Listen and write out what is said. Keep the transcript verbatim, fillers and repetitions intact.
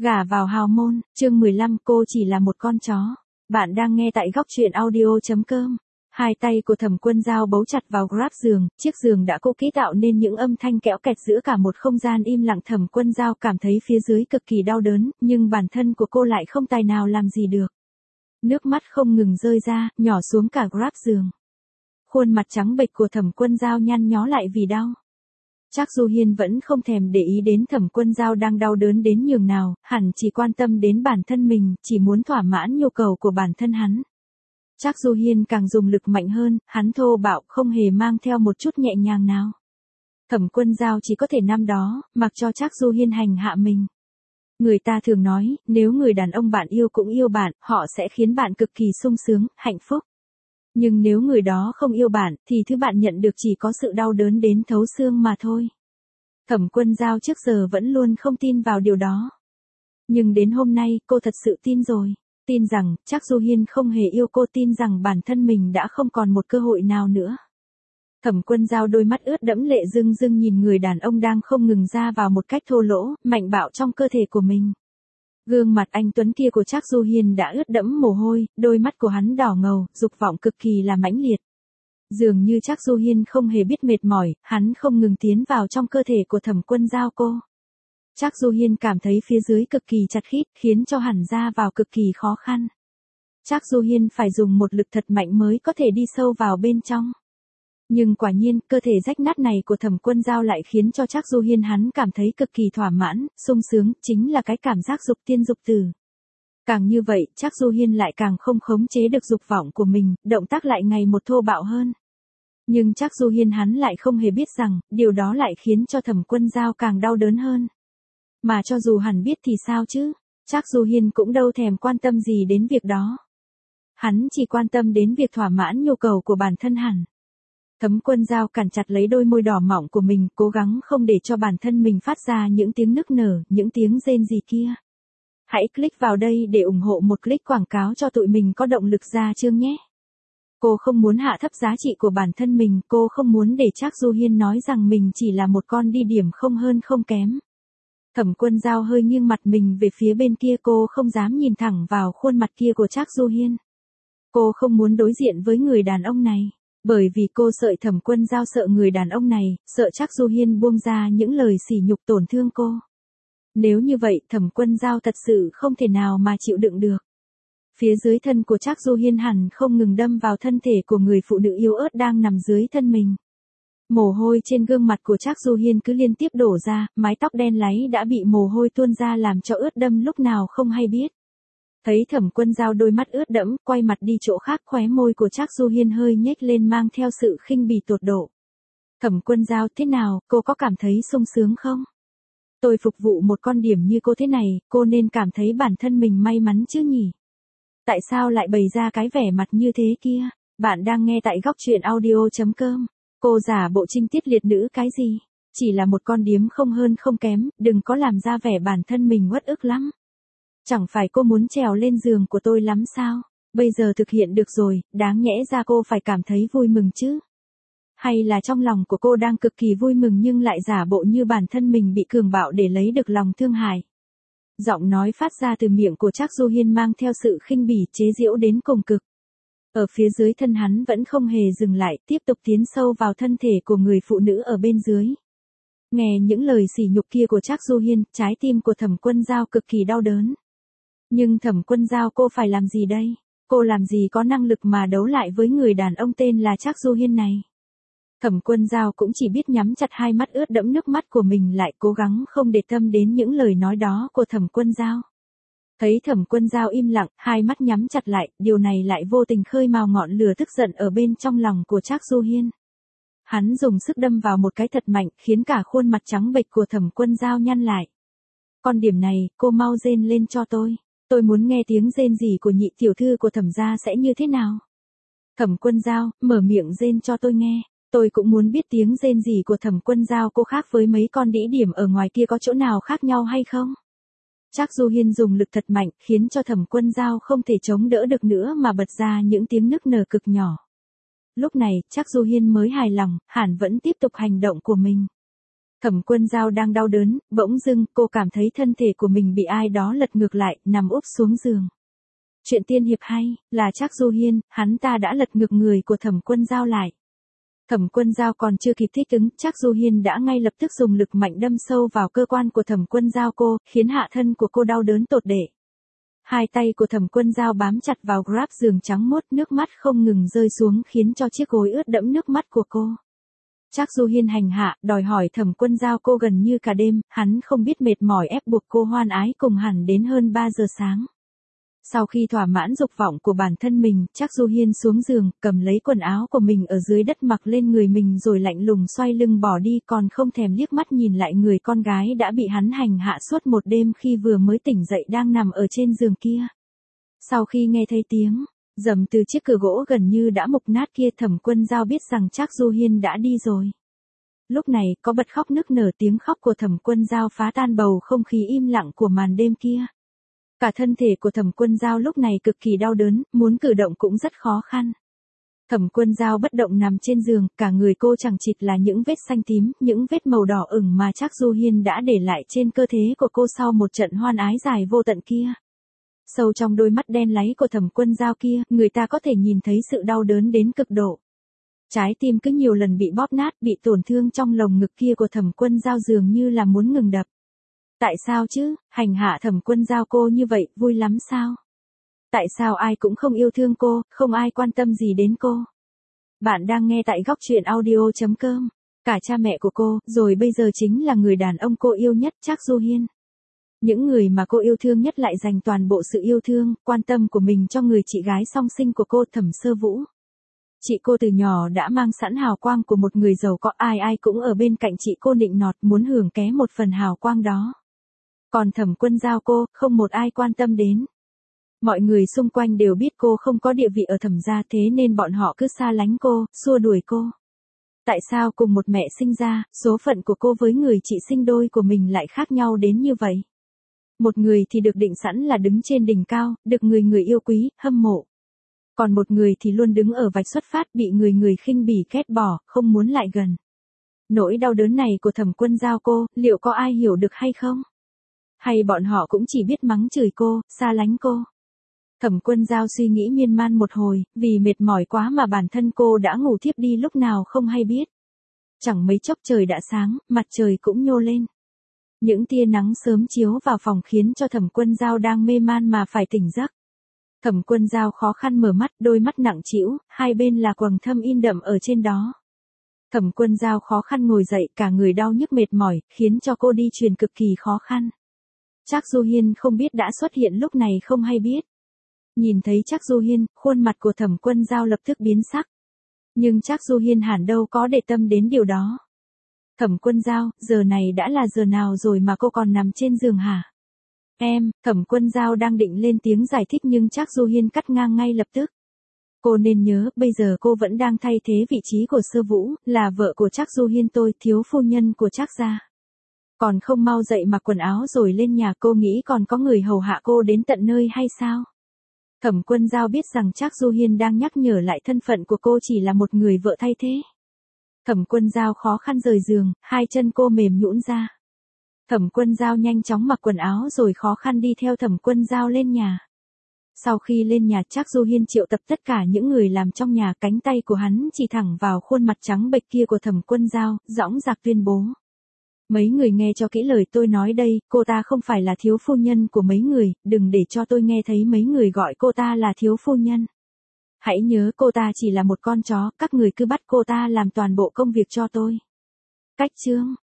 Gả vào hào môn, chương mười lăm, cô chỉ là một con chó. Bạn đang nghe tại góc truyện audio chấm com. Hai tay của Thẩm Quân Dao bấu chặt vào grab giường, chiếc giường đã cũ kỹ tạo nên những âm thanh kẽo kẹt giữa cả một không gian im lặng. Thẩm Quân Dao cảm thấy phía dưới cực kỳ đau đớn, nhưng bản thân của cô lại không tài nào làm gì được. Nước mắt không ngừng rơi ra, nhỏ xuống cả grab giường. Khuôn mặt trắng bệch của Thẩm Quân Dao nhăn nhó lại vì đau. Trác Du Hiên vẫn không thèm để ý đến Thẩm Quân Dao đang đau đớn đến nhường nào, hẳn chỉ quan tâm đến bản thân mình, chỉ muốn thỏa mãn nhu cầu của bản thân hắn. Trác Du Hiên càng dùng lực mạnh hơn, hắn thô bạo không hề mang theo một chút nhẹ nhàng nào. Thẩm Quân Dao chỉ có thể năm đó, mặc cho Trác Du Hiên hành hạ mình. Người ta thường nói, nếu người đàn ông bạn yêu cũng yêu bạn, họ sẽ khiến bạn cực kỳ sung sướng, hạnh phúc. Nhưng nếu người đó không yêu bạn, thì thứ bạn nhận được chỉ có sự đau đớn đến thấu xương mà thôi. Thẩm Quân Dao trước giờ vẫn luôn không tin vào điều đó. Nhưng đến hôm nay, cô thật sự tin rồi. Tin rằng, Trác Du Hiên không hề yêu cô, tin rằng bản thân mình đã không còn một cơ hội nào nữa. Thẩm Quân Dao đôi mắt ướt đẫm lệ rưng rưng nhìn người đàn ông đang không ngừng ra vào một cách thô lỗ, mạnh bạo trong cơ thể của mình. Gương mặt anh tuấn kia của Trác Du Hiên đã ướt đẫm mồ hôi, đôi mắt của hắn đỏ ngầu, dục vọng cực kỳ là mãnh liệt. Dường như Trác Du Hiên không hề biết mệt mỏi, hắn không ngừng tiến vào trong cơ thể của Thẩm Quân Dao cô. Trác Du Hiên cảm thấy phía dưới cực kỳ chặt khít, khiến cho hẳn ra vào cực kỳ khó khăn. Trác Du Hiên phải dùng một lực thật mạnh mới có thể đi sâu vào bên trong. Nhưng quả nhiên, cơ thể rách nát này của Thẩm Quân Dao lại khiến cho Trác Du Hiên hắn cảm thấy cực kỳ thỏa mãn, sung sướng, chính là cái cảm giác dục tiên dục tử. Càng như vậy, Trác Du Hiên lại càng không khống chế được dục vọng của mình, động tác lại ngày một thô bạo hơn. Nhưng Trác Du Hiên hắn lại không hề biết rằng, điều đó lại khiến cho Thẩm Quân Dao càng đau đớn hơn. Mà cho dù hẳn biết thì sao chứ, Trác Du Hiên cũng đâu thèm quan tâm gì đến việc đó. Hắn chỉ quan tâm đến việc thỏa mãn nhu cầu của bản thân hẳn. Thẩm Quân Dao cản chặt lấy đôi môi đỏ mọng của mình, cố gắng không để cho bản thân mình phát ra những tiếng nức nở, những tiếng rên rỉ kia. Hãy click vào đây để ủng hộ một click quảng cáo cho tụi mình có động lực ra chương nhé. Cô không muốn hạ thấp giá trị của bản thân mình, cô không muốn để Trác Du Hiên nói rằng mình chỉ là một con đi điểm không hơn không kém. Thẩm Quân Dao hơi nghiêng mặt mình về phía bên kia, cô không dám nhìn thẳng vào khuôn mặt kia của Trác Du Hiên. Cô không muốn đối diện với người đàn ông này. Bởi vì cô sợ Thẩm Quân Dao sợ người đàn ông này, sợ Trác Du Hiên buông ra những lời sỉ nhục tổn thương cô. Nếu như vậy, Thẩm Quân Dao thật sự không thể nào mà chịu đựng được. Phía dưới thân của Trác Du Hiên hẳn không ngừng đâm vào thân thể của người phụ nữ yếu ớt đang nằm dưới thân mình. Mồ hôi trên gương mặt của Trác Du Hiên cứ liên tiếp đổ ra, mái tóc đen láy đã bị mồ hôi tuôn ra làm cho ướt đẫm lúc nào không hay biết. Thấy Thẩm Quân Dao đôi mắt ướt đẫm, quay mặt đi chỗ khác, khóe môi của Trác Du Hiên hơi nhếch lên mang theo sự khinh bỉ tột độ. Thẩm Quân Dao, thế nào, cô có cảm thấy sung sướng không? Tôi phục vụ một con điểm như cô thế này, cô nên cảm thấy bản thân mình may mắn chứ nhỉ? Tại sao lại bày ra cái vẻ mặt như thế kia? Bạn đang nghe tại góc truyện audio chấm com. Cô giả bộ trinh tiết liệt nữ cái gì? Chỉ là một con điếm không hơn không kém, đừng có làm ra vẻ bản thân mình uất ức lắm. Chẳng phải cô muốn trèo lên giường của tôi lắm sao? Bây giờ thực hiện được rồi, đáng nhẽ ra cô phải cảm thấy vui mừng chứ? Hay là trong lòng của cô đang cực kỳ vui mừng nhưng lại giả bộ như bản thân mình bị cường bạo để lấy được lòng thương hại? Giọng nói phát ra từ miệng của Trác Du Hiên mang theo sự khinh bỉ chế giễu đến cùng cực. Ở phía dưới thân hắn vẫn không hề dừng lại, tiếp tục tiến sâu vào thân thể của người phụ nữ ở bên dưới. Nghe những lời sỉ nhục kia của Trác Du Hiên, trái tim của Thẩm Quân Dao cực kỳ đau đớn. Nhưng Thẩm Quân Dao, cô phải làm gì đây? Cô làm gì có năng lực mà đấu lại với người đàn ông tên là Trác Du Hiên này? Thẩm Quân Dao cũng chỉ biết nhắm chặt hai mắt ướt đẫm nước mắt của mình lại, cố gắng không để tâm đến những lời nói đó của Thẩm Quân Dao. Thấy Thẩm Quân Dao im lặng, hai mắt nhắm chặt lại, điều này lại vô tình khơi mào ngọn lửa tức giận ở bên trong lòng của Trác Du Hiên. Hắn dùng sức đâm vào một cái thật mạnh, khiến cả khuôn mặt trắng bệch của Thẩm Quân Dao nhăn lại. Con điểm này, cô mau rên lên cho tôi. Tôi muốn nghe tiếng rên rỉ của nhị tiểu thư của Thẩm gia sẽ như thế nào. Thẩm Quân Dao, mở miệng rên cho tôi nghe. Tôi cũng muốn biết tiếng rên rỉ của Thẩm Quân Dao cô khác với mấy con đĩ điểm ở ngoài kia có chỗ nào khác nhau hay không? Trác Du Hiên dùng lực thật mạnh, khiến cho Thẩm Quân Dao không thể chống đỡ được nữa mà bật ra những tiếng nức nở cực nhỏ. Lúc này, Trác Du Hiên mới hài lòng, hẳn vẫn tiếp tục hành động của mình. Thẩm Quân Dao đang đau đớn, bỗng dưng cô cảm thấy thân thể của mình bị ai đó lật ngược lại, nằm úp xuống giường. Chuyện tiên hiệp hay, là Trác Du Hiên, hắn ta đã lật ngược người của Thẩm Quân Dao lại. Thẩm Quân Dao còn chưa kịp thích ứng, Trác Du Hiên đã ngay lập tức dùng lực mạnh đâm sâu vào cơ quan của Thẩm Quân Dao cô, khiến hạ thân của cô đau đớn tột để. Hai tay của Thẩm Quân Dao bám chặt vào grab giường trắng muốt, nước mắt không ngừng rơi xuống khiến cho chiếc gối ướt đẫm nước mắt của cô. Trác Du Hiên hành hạ, đòi hỏi Thẩm Quân Dao cô gần như cả đêm, hắn không biết mệt mỏi ép buộc cô hoan ái cùng hẳn đến hơn ba giờ sáng. Sau khi thỏa mãn dục vọng của bản thân mình, Trác Du Hiên xuống giường, cầm lấy quần áo của mình ở dưới đất mặc lên người mình rồi lạnh lùng xoay lưng bỏ đi, còn không thèm liếc mắt nhìn lại người con gái đã bị hắn hành hạ suốt một đêm khi vừa mới tỉnh dậy đang nằm ở trên giường kia. Sau khi nghe thấy tiếng rầm từ chiếc cửa gỗ gần như đã mục nát kia, Thẩm Quân Dao biết rằng Trác Du Hiên đã đi rồi. Lúc này, có bật khóc nức nở, tiếng khóc của Thẩm Quân Dao phá tan bầu không khí im lặng của màn đêm kia. Cả thân thể của Thẩm Quân Dao lúc này cực kỳ đau đớn, muốn cử động cũng rất khó khăn. Thẩm Quân Dao bất động nằm trên giường, cả người cô chẳng chịt là những vết xanh tím, những vết màu đỏ ửng mà Trác Du Hiên đã để lại trên cơ thể của cô sau một trận hoan ái dài vô tận kia. Sâu trong đôi mắt đen láy của Thẩm Quân Dao kia, người ta có thể nhìn thấy sự đau đớn đến cực độ. Trái tim cứ nhiều lần bị bóp nát, bị tổn thương trong lồng ngực kia của Thẩm Quân Dao dường như là muốn ngừng đập. Tại sao chứ, hành hạ Thẩm Quân Dao cô như vậy, vui lắm sao? Tại sao ai cũng không yêu thương cô, không ai quan tâm gì đến cô? Bạn đang nghe tại góc truyện audio chấm com. Cả cha mẹ của cô, rồi bây giờ chính là người đàn ông cô yêu nhất, Trác Du Hiên. Những người mà cô yêu thương nhất lại dành toàn bộ sự yêu thương, quan tâm của mình cho người chị gái song sinh của cô, Thẩm Sơ Vũ. Chị cô từ nhỏ đã mang sẵn hào quang của một người giàu có, ai ai cũng ở bên cạnh chị cô nịnh nọt muốn hưởng ké một phần hào quang đó. Còn Thẩm Quân Dao cô, không một ai quan tâm đến. Mọi người xung quanh đều biết cô không có địa vị ở Thẩm gia, thế nên bọn họ cứ xa lánh cô, xua đuổi cô. Tại sao cùng một mẹ sinh ra, số phận của cô với người chị sinh đôi của mình lại khác nhau đến như vậy? Một người thì được định sẵn là đứng trên đỉnh cao, được người người yêu quý, hâm mộ. Còn một người thì luôn đứng ở vạch xuất phát, bị người người khinh bỉ ghét bỏ, không muốn lại gần. Nỗi đau đớn này của Thẩm Quân Dao cô, liệu có ai hiểu được hay không? Hay bọn họ cũng chỉ biết mắng chửi cô, xa lánh cô? Thẩm Quân Dao suy nghĩ miên man một hồi, vì mệt mỏi quá mà bản thân cô đã ngủ thiếp đi lúc nào không hay biết. Chẳng mấy chốc trời đã sáng, mặt trời cũng nhô lên. Những tia nắng sớm chiếu vào phòng khiến cho Thẩm Quân Dao đang mê man mà phải tỉnh giấc. Thẩm Quân Dao khó khăn mở mắt, đôi mắt nặng trĩu, hai bên là quầng thâm in đậm ở trên đó. Thẩm Quân Dao khó khăn ngồi dậy, cả người đau nhức mệt mỏi, khiến cho cô đi truyền cực kỳ khó khăn. Trác Du Hiên không biết đã xuất hiện lúc này không hay biết. Nhìn thấy Trác Du Hiên, khuôn mặt của Thẩm Quân Dao lập tức biến sắc. Nhưng Trác Du Hiên hẳn đâu có để tâm đến điều đó. Thẩm Quân Dao, giờ này đã là giờ nào rồi mà cô còn nằm trên giường hả? Em, Thẩm Quân Dao đang định lên tiếng giải thích nhưng Trác Du Hiên cắt ngang ngay lập tức. Cô nên nhớ, bây giờ cô vẫn đang thay thế vị trí của Sơ Vũ, là vợ của Trác Du Hiên tôi, thiếu phu nhân của Trác gia. Còn không mau dậy mặc quần áo rồi lên nhà, cô nghĩ còn có người hầu hạ cô đến tận nơi hay sao? Thẩm Quân Dao biết rằng Trác Du Hiên đang nhắc nhở lại thân phận của cô chỉ là một người vợ thay thế. Thẩm Quân Dao khó khăn rời giường, hai chân cô mềm nhũn ra. Thẩm Quân Dao nhanh chóng mặc quần áo rồi khó khăn đi theo Thẩm Quân Dao lên nhà. Sau khi lên nhà, Trác Du Hiên triệu tập tất cả những người làm trong nhà, cánh tay của hắn chỉ thẳng vào khuôn mặt trắng bệch kia của Thẩm Quân Dao, dõng dạc tuyên bố. Mấy người nghe cho kỹ lời tôi nói đây, cô ta không phải là thiếu phu nhân của mấy người, đừng để cho tôi nghe thấy mấy người gọi cô ta là thiếu phu nhân. Hãy nhớ cô ta chỉ là một con chó, các người cứ bắt cô ta làm toàn bộ công việc cho tôi. Cách chương,